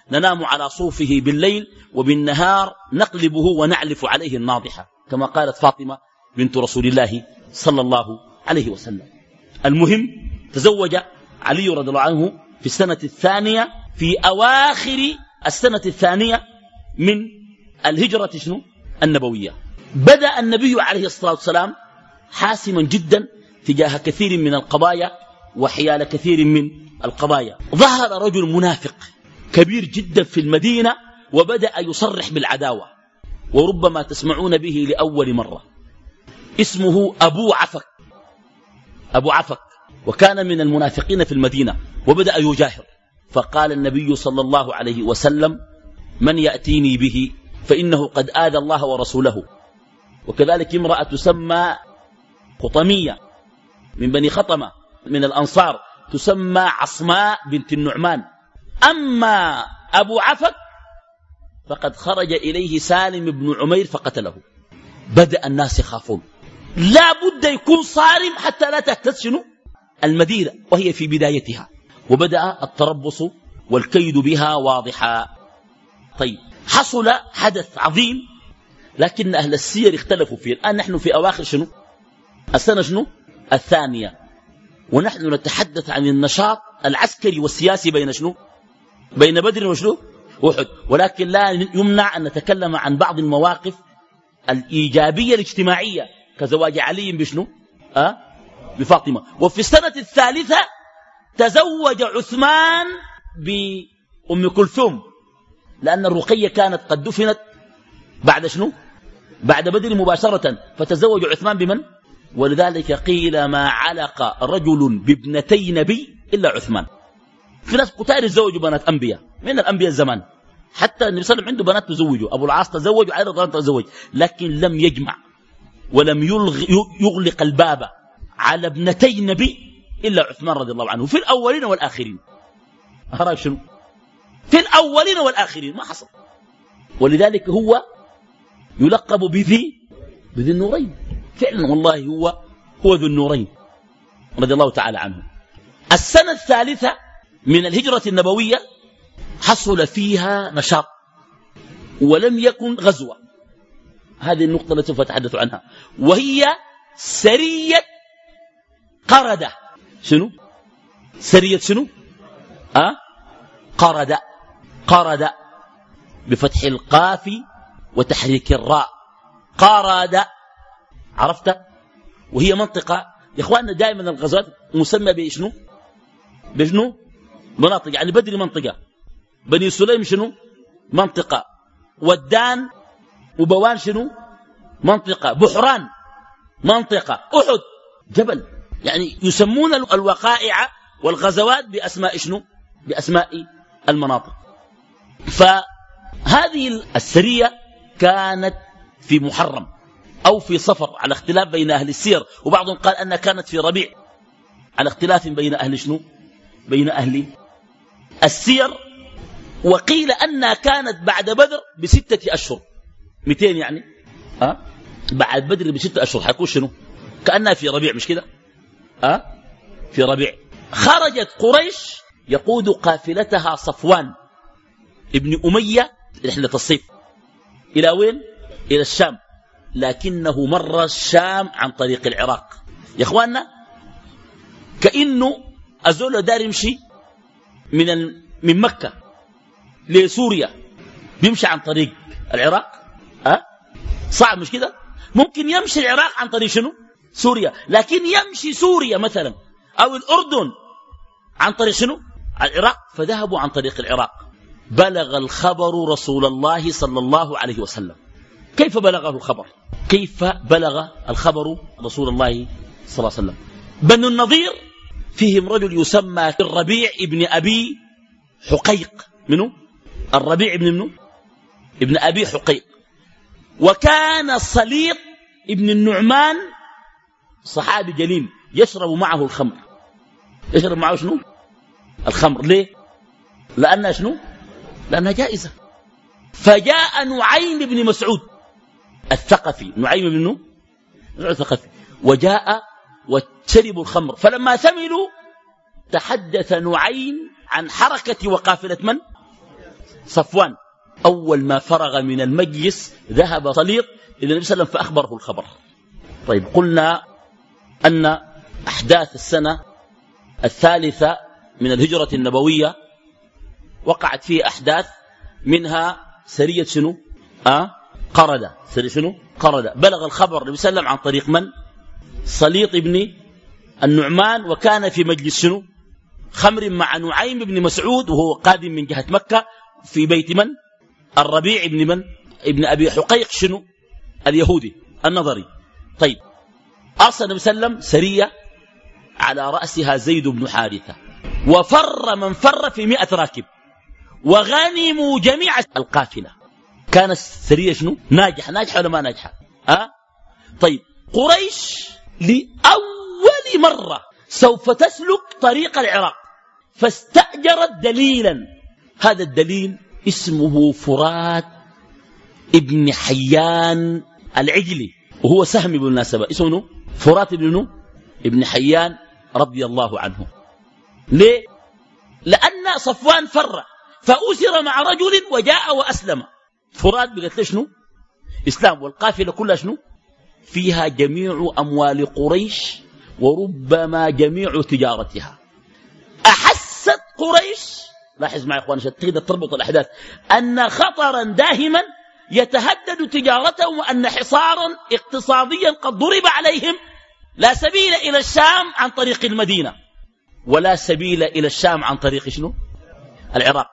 ننام على صوفه بالليل وبالنهار نقلبه ونعلف عليه الناضحة، كما قالت فاطمة بنت رسول الله صلى الله عليه وسلم. المهم تزوج علي رضي الله عنه في السنة الثانية، في أواخر السنة الثانية من الهجرة شنو؟ النبوية. بدأ النبي عليه الصلاة والسلام حاسما جدا تجاه كثير من القضايا وحيال كثير من القضايا. ظهر رجل منافق كبير جدا في المدينة وبدأ يصرح بالعداوة، وربما تسمعون به لأول مرة. اسمه أبو عفك. أبو عفك وكان من المنافقين في المدينة وبدأ يجاهر. فقال النبي صلى الله عليه وسلم: من يأتيني به فإنه قد آذى الله ورسوله. وكذلك امرأة تسمى خطمية من بني خطمة من الأنصار تسمى عصماء بنت النعمان. أما أبو عفك فقد خرج إليه سالم بن عمير فقتله. بدأ الناس يخافون، لا بد يكون صارم حتى لا تهتز شنو المدينة وهي في بدايتها، وبدأ التربص والكيد بها واضحا. طيب، حصل حدث عظيم لكن أهل السير اختلفوا فيه. الآن نحن في أواخر شنو السنة شنو الثانية، ونحن نتحدث عن النشاط العسكري والسياسي بين شنو بين بدر وشنو أحد، ولكن لا يمنع أن نتكلم عن بعض المواقف الإيجابية الاجتماعية كزواج علي بشنو أه؟ بفاطمة. وفي السنة الثالثة تزوج عثمان بأم كلثوم، لأن الرقية كانت قد دفنت بعد شنو بعد بدر مباشرة، فتزوج عثمان بمن؟ ولذلك قيل ما علق رجل بابنتي نبي إلا عثمان. في ناس كتار يتزوجوا بنات أنبياء من الأنبياء الزمان، حتى النبي صلى الله عليه وسلم عنده بنات تزوجوا، أبو العاص تزوج وعلي رضي الله عنه تزوج، لكن لم يجمع ولم يغلق الباب على ابنتي نبي إلا عثمان رضي الله عنه في الأولين والآخرين. أراك شنو في الأولين والآخرين ما حصل. ولذلك هو يلقب بذي بذي النورين، فعلا والله هو هو ذو النورين رضي الله تعالى عنه. السنة الثالثة من الهجرة النبوية حصل فيها نشاط ولم يكن غزوة. هذه النقطة التي سوف أتحدث عنها، وهي سرية قردة. شنو سرية شنو أه؟ قردة قردة بفتح القاف وتحريك الراء. قردة، عرفت؟ وهي منطقة يا إخواننا دائما الغزوات مسمى بشنو بشنو مناطق، يعني بدر منطقة، بني سليم شنو منطقة، ودان وبوان شنو منطقة، بحران منطقة، أحد جبل. يعني يسمون الوقائع والغزوات بأسماء شنو بأسماء المناطق. فهذه السرية كانت في محرم أو في صفر على اختلاف بين أهل السير، وبعضهم قال أنها كانت في ربيع على اختلاف بين أهل شنو بين أهل السير. وقيل أنها كانت بعد بدر بستة أشهر مئتين يعني أه؟ بعد بدر بستة أشهر حيكون شنو كأنها في ربيع، مش كده أه؟ في ربيع. خرجت قريش يقود قافلتها صفوان ابن أمية رحلة الصيف إلى وين؟ إلى الشام، لكنه مر الشام عن طريق العراق. يا إخواننا كأنه أزول دار يمشي من ال... من مكة لسوريا بيمشي عن طريق العراق أه؟ صعب مش كده؟ ممكن يمشي العراق عن طريق شنو سوريا، لكن يمشي سوريا مثلا أو الأردن عن طريق شنو العراق، فذهبوا عن طريق العراق. بلغ الخبر رسول الله صلى الله عليه وسلم. كيف بلغه الخبر؟ كيف بلغ الخبر رسول الله صلى الله عليه وسلم؟ بنو النضير فيهم رجل يسمى الربيع ابن أبي حقيق. منه؟ الربيع ابن منه؟ ابن أبي حقيق. وكان صليط ابن النعمان صحابي جليل يشرب معه الخمر. يشرب معه شنو الخمر. ليه؟ لأنها شنو لأنها جائزة. فجاء نعيم بن مسعود الثقفي، نعيم بن مسعود الثقفي، وجاء وشربوا الخمر. فلما ثملوا تحدث نعيم عن حركة وقافلة من صفوان أول ما فرغ من المجلس ذهب طليق إلى النبي صلى الله عليه وسلم فأخبره الخبر. طيب قلنا أن أحداث السنة الثالثة من الهجرة النبوية وقعت فيه أحداث، منها سرية شنو؟ أه؟ قردة. سرية شنو؟ قردة. بلغ الخبر النبي صلى الله عليه وسلم عن طريق من؟ سليط بن النعمان، وكان في مجلس شنو؟ خمر مع نعيم بن مسعود وهو قادم من جهة مكة في بيت من؟ الربيع بن من؟ ابن أبي حقيق شنو؟ اليهودي النظري. طيب أرسل النبي صلى الله عليه وسلم سرية على رأسها زيد بن حارثة، وفر من فر في مئة راكب، وغنموا جميع القافلة. كانت السرية شنو؟ ناجحة. ناجحة ولا ما ناجحة؟ أه؟ طيب قريش لأول مرة سوف تسلك طريق العراق، فاستأجرت دليلا. هذا الدليل اسمه فرات ابن حيان العجلي، وهو سهم بالمناسبة. اسمه فرات ابن ابن حيان رضي الله عنه. ليه؟ لأن صفوان فر فأسر مع رجل وجاء وأسلم. فرات بقت له شنو؟ إسلام. والقافلة كلها شنو؟ فيها جميع أموال قريش وربما جميع تجارتها. أحست قريش، لاحظ معي إخواني تقدر تربط الأحداث، أن خطرا داهما يتهدد تجارتهم، وأن حصارا اقتصاديا قد ضرب عليهم. لا سبيل إلى الشام عن طريق المدينة، ولا سبيل إلى الشام عن طريق شنو؟ العراق.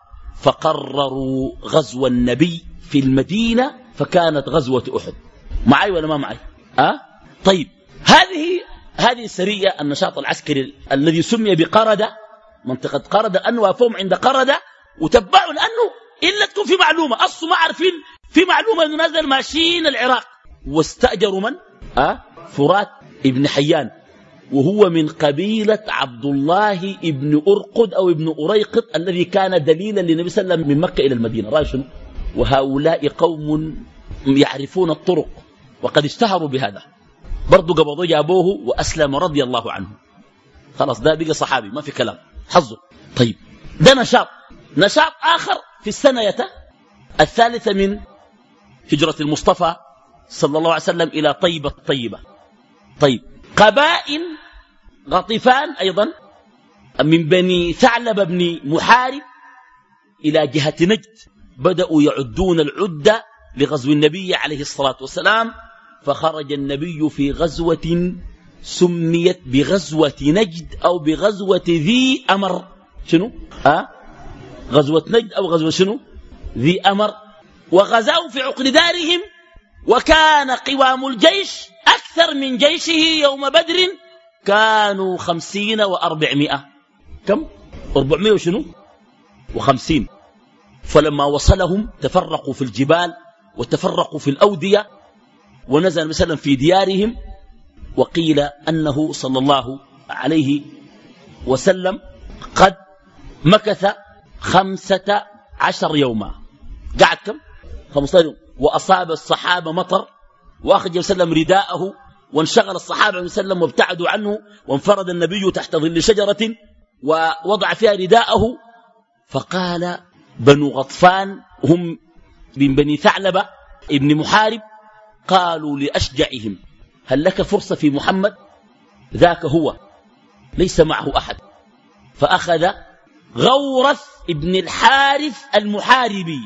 فقرروا غزو النبي في المدينة، فكانت غزوة أحد. معي ولا ما معي؟ أه؟ طيب هذه هذه السرية، النشاط العسكري الذي سمي بقردة، منطقة قردة، أنه وافهم عند قردة وتبعوا، لأنه إلا تكون في معلومة أصلا ما عارفين في معلومة أنه نزل ماشيين العراق. واستأجروا من؟ أه؟ فرات ابن حيان، وهو من قبيلة عبد الله ابن أرقد أو ابن أريقط، الذي كان دليلا للنبي صلى الله عليه وسلم من مكة إلى المدينة. رأي شنو؟ وهؤلاء قوم يعرفون الطرق، وقد اشتهروا بهذا. برضو قبضوا جابوه وأسلم رضي الله عنه. خلاص ده بقى صحابي، ما في كلام، حظه. طيب ده نشاط. نشاط آخر في السنة الثالثة من هجرة المصطفى صلى الله عليه وسلم إلى طيبة الطيبة. طيب قبائل غطفان أيضا من بني ثعلب بن محارب إلى جهة نجد بدأوا يعدون العدة لغزو النبي عليه الصلاة والسلام. فخرج النبي في غزوة سميت بغزوة نجد أو بغزوة ذي أمر. شنو؟ أه؟ غزوة نجد أو غزوة شنو؟ ذي أمر. وغزاهم في عقر دارهم، وكان قوام الجيش أكثر من جيشه يوم بدر، كانوا خمسين وأربعمائة. كم؟ أربعمائة وشنو؟ وخمسين. فلما وصلهم تفرقوا في الجبال وتفرقوا في الأودية، ونزل النبي صلى الله عليه وسلم في ديارهم. وقيل أنه صلى الله عليه وسلم قد مكث خمسة عشر يوما. قعد كم؟ خمسة عشر يوم. وأصاب الصحابة مطر، وأخذ النبي صلى الله عليه وسلم رداءه، وانشغل الصحابة النبي صلى الله عليه وسلم وابتعدوا عنه، وانفرد النبي تحت ظل شجرة ووضع فيها رداءه. فقال بنو غطفان، هم من بني ثعلبة ابن محارب، قالوا لأشجعهم: هل لك فرصة في محمد؟ ذاك هو، ليس معه أحد. فأخذ غورث ابن الحارث المحاربي،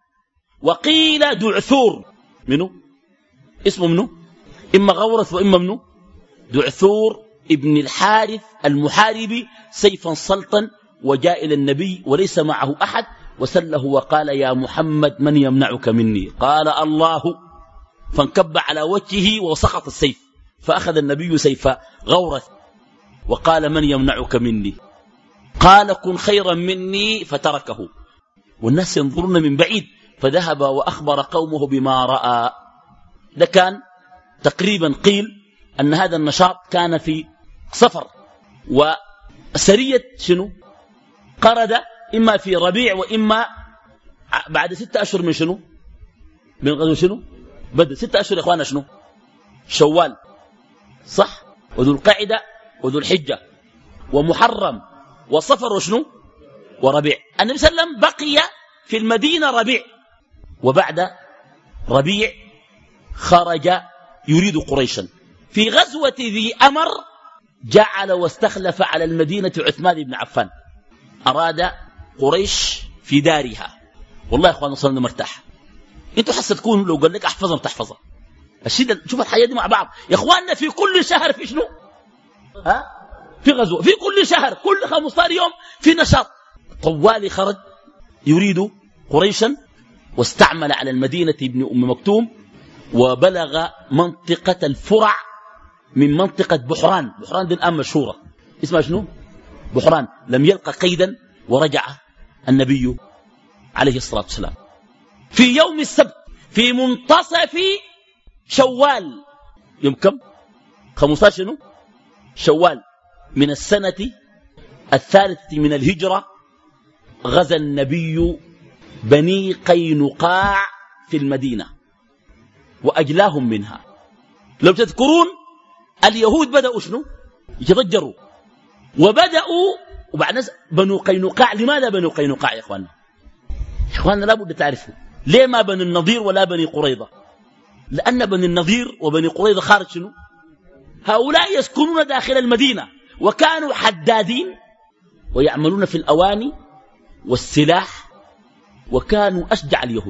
وقيل دعثور. منه؟ اسمه منه؟ إما غورث وإما منه؟ دعثور ابن الحارث المحاربي، سيفا سلطا، وجاء إلى النبي وليس معه أحد، وسله وقال: يا محمد من يمنعك مني؟ قال: الله. فانكب على وجهه وسقط السيف. فأخذ النبي سيف غورث وقال: من يمنعك مني؟ قال: كن خيرا مني. فتركه، والناس ينظرون من بعيد. فذهب وأخبر قومه بما رأى. ده كان تقريبا قيل أن هذا النشاط كان في صفر. وسرية شنو؟ قرد، إما في ربيع وإما بعد ستة أشهر من شنو؟ من غزو شنو؟ بدر. ستة أشهر يا إخوانا شنو؟ شوال، صح؟ وذو القعدة وذو الحجة ومحرم وصفر وشنو؟ وربيع. النبي صلى الله عليه وسلم بقي في المدينة ربيع، وبعد ربيع خرج يريد قريشا. في غزوة ذي أمر جعل واستخلف على المدينة عثمان بن عفان، أراد قريش في دارها. والله يا أخوان وصلنا مرتاح. انتوا حاسة تكونوا لو قال لك احفظها تحفظها الشدة. شوف الحياة دي مع بعض يا أخواننا. في كل شهر في شنو؟ ها؟ في غزوة. في كل شهر كل خمسة عشر يوم في نشاط. طوالي خرج يريد قريشا، واستعمل على المدينة ابن أم مكتوم، وبلغ منطقة الفرع من منطقة بحران. بحران دي الآن مشهورة اسمها شنو؟ بحران. لم يلقى قيدا ورجع النبي عليه الصلاة والسلام في يوم السبت في منتصف شوال. يوم كم؟ خمسة عشر شنو؟ شوال من السنة الثالثة من الهجرة. غزا النبي بني قينقاع في المدينة وأجلاهم منها. لو تذكرون اليهود بدأوا شنو؟ يتضجروا وبدأوا. وبعد بنو قينقاع. لماذا بنو قينقاع يا إخواننا؟ يا إخواننا لابد تعرفوا ليه ما بني النضير ولا بني قريظة. لأن بني النضير وبني قريظة خارج شنو؟ هؤلاء يسكنون داخل المدينة، وكانوا حدادين ويعملون في الأواني والسلاح، وكانوا أشجع اليهود.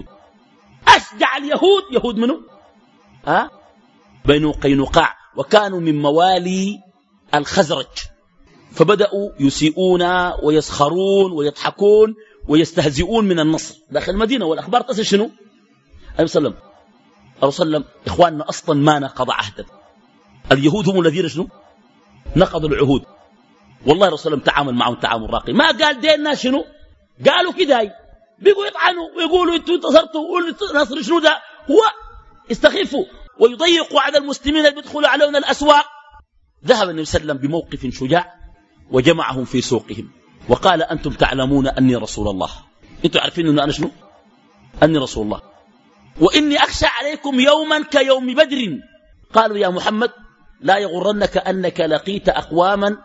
أشجع اليهود يهود منه ها؟ بنو قينقاع، وكانوا من موالي الخزرج. فبدأوا يسيئون ويسخرون ويضحكون ويستهزئون من النصر داخل المدينة. والأخبار تصل شنو؟ عليه وسلم الرسول إخواننا أصلا ما نقض عهدا. اليهود هم الذين شنو؟ نقضوا العهود. والله الرسول تعامل معهم تعامل راقي. ما قال ديننا شنو؟ قالوا كده بيقوا يطعنوا ويقولوا انتوا انتصرتوا ونصر شنو ده. هو استخفوا ويضيقوا على المسلمين اللي بيدخلوا علينا الأسواق. ذهب النبي صلى الله عليه وسلم بموقف شجاع وجمعهم في سوقهم وقال أنتم تعلمون أني رسول الله. انتوا عارفين أن أنا شنو؟ أني رسول الله، وإني أخشى عليكم يوما كيوم بدر. قالوا يا محمد لا يغرنك أنك لقيت أقواما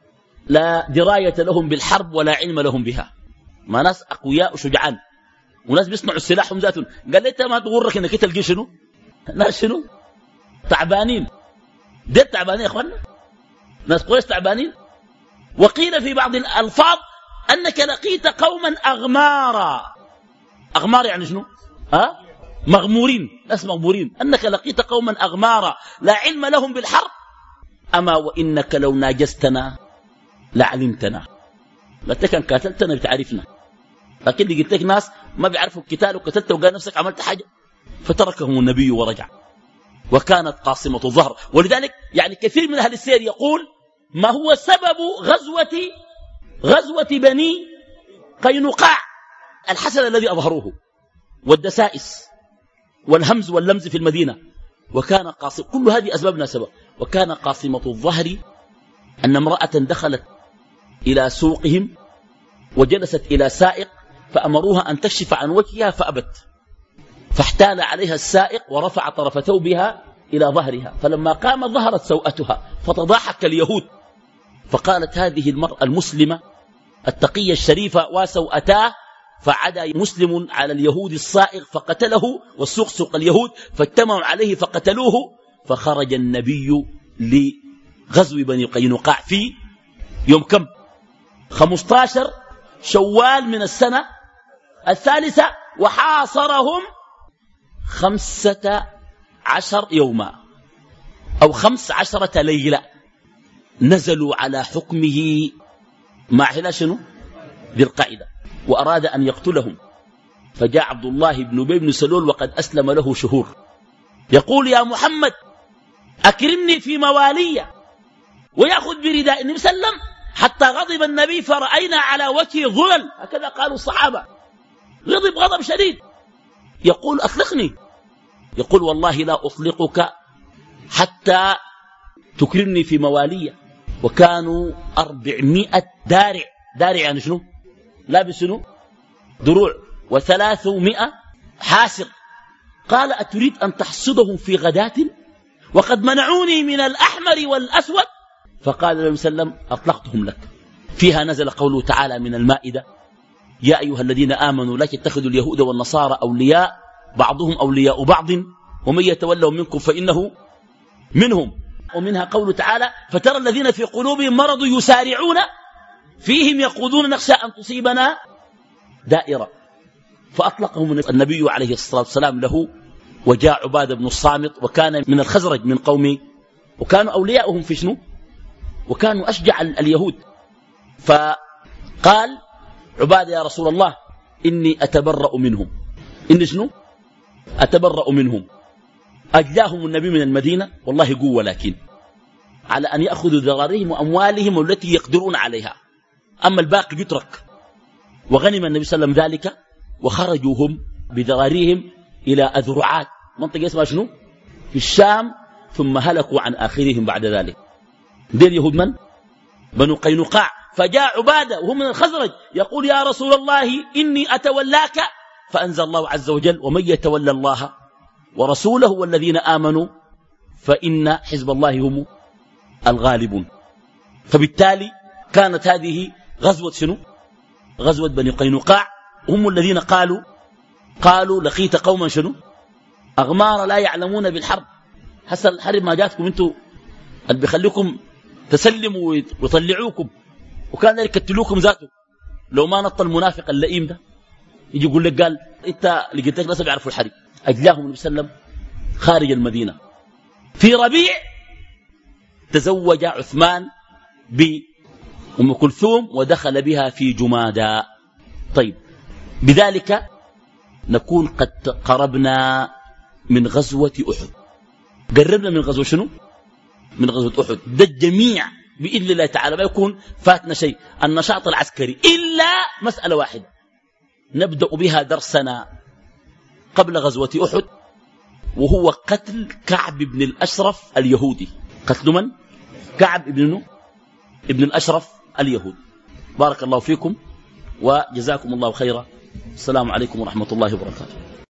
لا دراية لهم بالحرب ولا علم لهم بها. ما ناس أقوياء وشجعان وناس بيصنعوا السلاح هم ذاتهم. قال لي ما تغرك أنك تلقي شنو؟ ناس شنو؟ تعبانين. دي تعبانين يا أخوانا، ناس قريش تعبانين. وقيل في بعض الألفاظ أنك لقيت قوما أغمارا. أغمار يعني شنو؟ أه؟ مغمورين، ناس مغمورين. أنك لقيت قوما أغمارا لا علم لهم بالحرب. أما وإنك لو ناجستنا لعلمتنا. قلت لك قاتلتنا بتعرفنا، لكن دي قلت لك ناس ما بيعرفوا القتال وقتلت وقال نفسك عملت حاجة. فتركهم النبي ورجع، وكانت قاصمة الظهر. ولذلك يعني كثير من أهل السير يقول ما هو سبب غزوة غزوة بني قينقاع؟ الحسن الذي أظهروه والدسائس والهمز واللمز في المدينة. وكان قاصم كل هذه أسبابنا سبب. وكان قاصمة الظهر أن امرأة دخلت إلى سوقهم وجلست إلى سائق فأمروها أن تكشف عن وجهها فأبت، فاحتال عليها السائق ورفع طرف ثوبها إلى ظهرها. فلما قام ظهرت سوءتها فتضاحك اليهود. فقالت هذه المرأة المسلمة التقية الشريفة وسوءتاه. فعدا مسلم على اليهود الصائغ فقتله، والسوق سوق اليهود فاجتمعوا عليه فقتلوه. فخرج النبي لغزو بني قينقاع في يوم كم؟ خمسة عشر شوال من السنة الثالثة، وحاصرهم خمسة عشر يوما أو خمس عشرة ليلة. نزلوا على حكمه مع حلا شنو؟ ذي القاعدة، وأراد أن يقتلهم. فجاء عبد الله بن أبي بن سلول وقد أسلم له شهور يقول يا محمد أكرمني في موالي، ويأخذ برداء النبي صلى الله عليه وسلم حتى غضب النبي فرأينا على وجهه ظلل. هكذا قالوا الصحابة، غضب غضب شديد. يقول أطلقني، يقول والله لا أطلقك حتى تكرمني في موالي. وكانوا أربعمائة دارع. دارع يعني شنو؟ لابس شنو؟ دروع. وثلاثمائة حاسر. قال أتريد أن تحصدهم في غداة وقد منعوني من الأحمر والأسود؟ فقال النبي صلى الله عليه وسلم أطلقتهم لك. فيها نزل قوله تعالى من المائدة يا أيها الذين آمنوا لا تتخذوا اليهود والنصارى أولياء بعضهم أولياء بعض ومن يتولوا منكم فإنه منهم. ومنها قوله تعالى فترى الذين في قلوبهم مرض يسارعون فيهم يقولون نخشى أن تصيبنا دائرة، فأطلقهم النبي عليه الصلاة والسلام له. وجاء عبادة بن الصامت وكان من الخزرج من قومه، وكانوا أولياؤهم في شنو؟ وكانوا أشجع اليهود. فقال عبادة يا رسول الله إني أتبرأ منهم. إني شنو؟ أتبرأ منهم. أجلاهم النبي من المدينة والله قوة، لكن على أن يأخذوا ذراريهم وأموالهم التي يقدرون عليها، أما الباقي يترك. وغنم النبي صلى الله عليه وسلم ذلك وخرجوا هم بذراريهم إلى أذرعات، منطقة اسمها شنو؟ في الشام، ثم هلكوا عن آخرهم بعد ذلك. دين يهود من؟ بنو قينقاع. فجاء عبادة وهم من الخزرج يقول يا رسول الله إني أتولاك، فأنزل الله عز وجل ومن يتولى الله ورسوله والذين آمنوا فإن حزب الله هم الغالبون. فبالتالي كانت هذه غزوة شنو؟ غزوة بني قينقاع، هم الذين قالوا قالوا لقيت قوما شنو؟ أغمار لا يعلمون بالحرب. حسن الحرب ما جاتكم انتوا اللي بيخليكم تسلموا ويطلعوكم، وكان يقتلوكم ذاته لو ما نط المنافق اللئيم ده يجي يقول لك قال انت لقيتك ناس بيعرفوا الحرب. أجلاهم النبي صلى الله عليه وسلم خارج المدينة. في ربيع تزوج عثمان بأم كلثوم ودخل بها في جمادى. طيب، بذلك نكون قد قربنا من غزوة أحد. قربنا من غزوة شنو؟ من غزوة أحد. ده الجميع بإذن الله تعالى ما يكون فاتنا شيء، النشاط العسكري، إلا مسألة واحدة نبدأ بها درسنا قبل غزوة أحد، وهو قتل كعب بن الأشرف اليهودي. قتل من؟ كعب بن ابن الأشرف اليهودي. بارك الله فيكم وجزاكم الله خيرا. السلام عليكم ورحمة الله وبركاته.